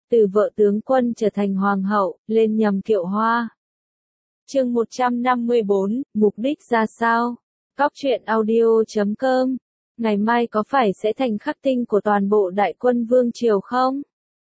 từ vợ tướng quân trở thành hoàng hậu, lên nhầm kiệu hoa. Chương 154, mục đích ra sao? Cóc truyện audio.com. Ngày mai có phải sẽ thành khắc tinh của toàn bộ đại quân vương triều không?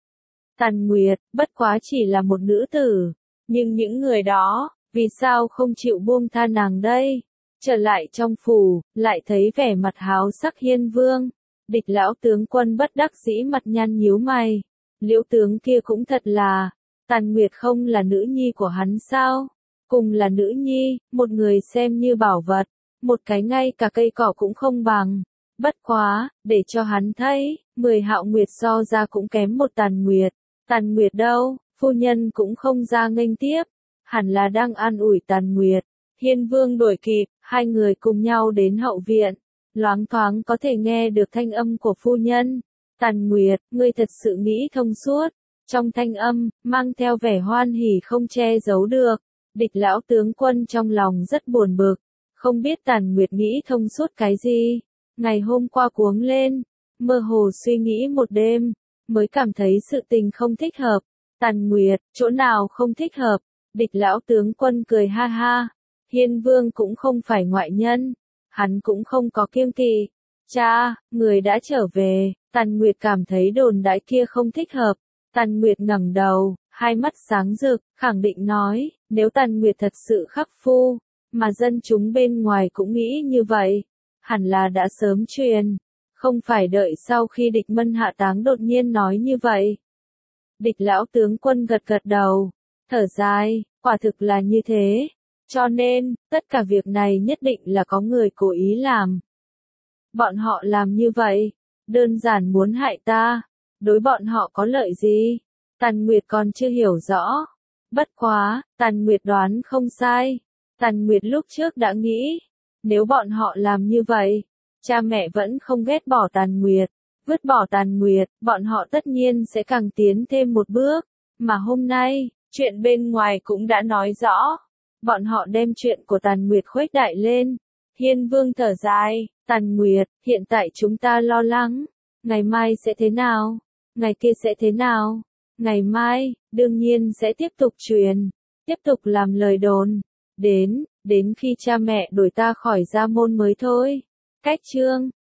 Tàn Nguyệt, bất quá chỉ là một nữ tử, nhưng những người đó, vì sao không chịu buông tha nàng đây? Trở lại trong phủ, lại thấy vẻ mặt háo sắc Hiên Vương. Địch lão tướng quân bất đắc dĩ mặt nhăn nhíu mày. Liễu tướng kia cũng thật là, Tàn Nguyệt không là nữ nhi của hắn sao? Cùng là nữ nhi, một người xem như bảo vật, một cái ngay cả cây cỏ cũng không bằng. Bất quá, để cho hắn thấy, 10 Hạo Nguyệt so ra cũng kém một Tàn Nguyệt. Tàn Nguyệt đâu, phu nhân cũng không ra nghênh tiếp, hẳn là đang an ủi Tàn Nguyệt. Hiên Vương đuổi kịp, hai người cùng nhau đến hậu viện, loáng thoáng có thể nghe được thanh âm của phu nhân. Tàn Nguyệt, ngươi thật sự nghĩ thông suốt. Trong thanh âm, mang theo vẻ hoan hỉ không che giấu được. Địch lão tướng quân trong lòng rất buồn bực, không biết Tàn Nguyệt nghĩ thông suốt cái gì. Ngày hôm qua cuống lên, mơ hồ suy nghĩ một đêm, mới cảm thấy sự tình không thích hợp. Tàn Nguyệt, chỗ nào không thích hợp? Địch lão tướng quân cười ha ha. Hiên Vương cũng không phải ngoại nhân, hắn cũng không có kiêng kỵ. Cha, người đã trở về. Tàn Nguyệt cảm thấy đồn đãi kia không thích hợp. Tàn Nguyệt ngẩng đầu, hai mắt sáng rực, khẳng định nói, nếu Tàn Nguyệt thật sự khắc phu, mà dân chúng bên ngoài cũng nghĩ như vậy, hẳn là đã sớm truyền, không phải đợi sau khi địch mân hạ táng đột nhiên nói như vậy. Địch lão tướng quân gật gật đầu, thở dài, quả thực là như thế, cho nên, tất cả việc này nhất định là có người cố ý làm. Bọn họ làm như vậy, đơn giản muốn hại ta, đối bọn họ có lợi gì? Tàn Nguyệt còn chưa hiểu rõ. Bất quá, Tàn Nguyệt đoán không sai. Tàn Nguyệt lúc trước đã nghĩ, nếu bọn họ làm như vậy, cha mẹ vẫn không ghét bỏ Tàn Nguyệt, vứt bỏ Tàn Nguyệt, bọn họ tất nhiên sẽ càng tiến thêm một bước. Mà hôm nay, chuyện bên ngoài cũng đã nói rõ. Bọn họ đem chuyện của Tàn Nguyệt khuếch đại lên. Hiên Vương thở dài, Tàn Nguyệt, hiện tại chúng ta lo lắng. Ngày mai sẽ thế nào? Ngày kia sẽ thế nào? Ngày mai, đương nhiên sẽ tiếp tục truyền, tiếp tục làm lời đồn. Đến khi cha mẹ đuổi ta khỏi gia môn mới thôi. Cách chương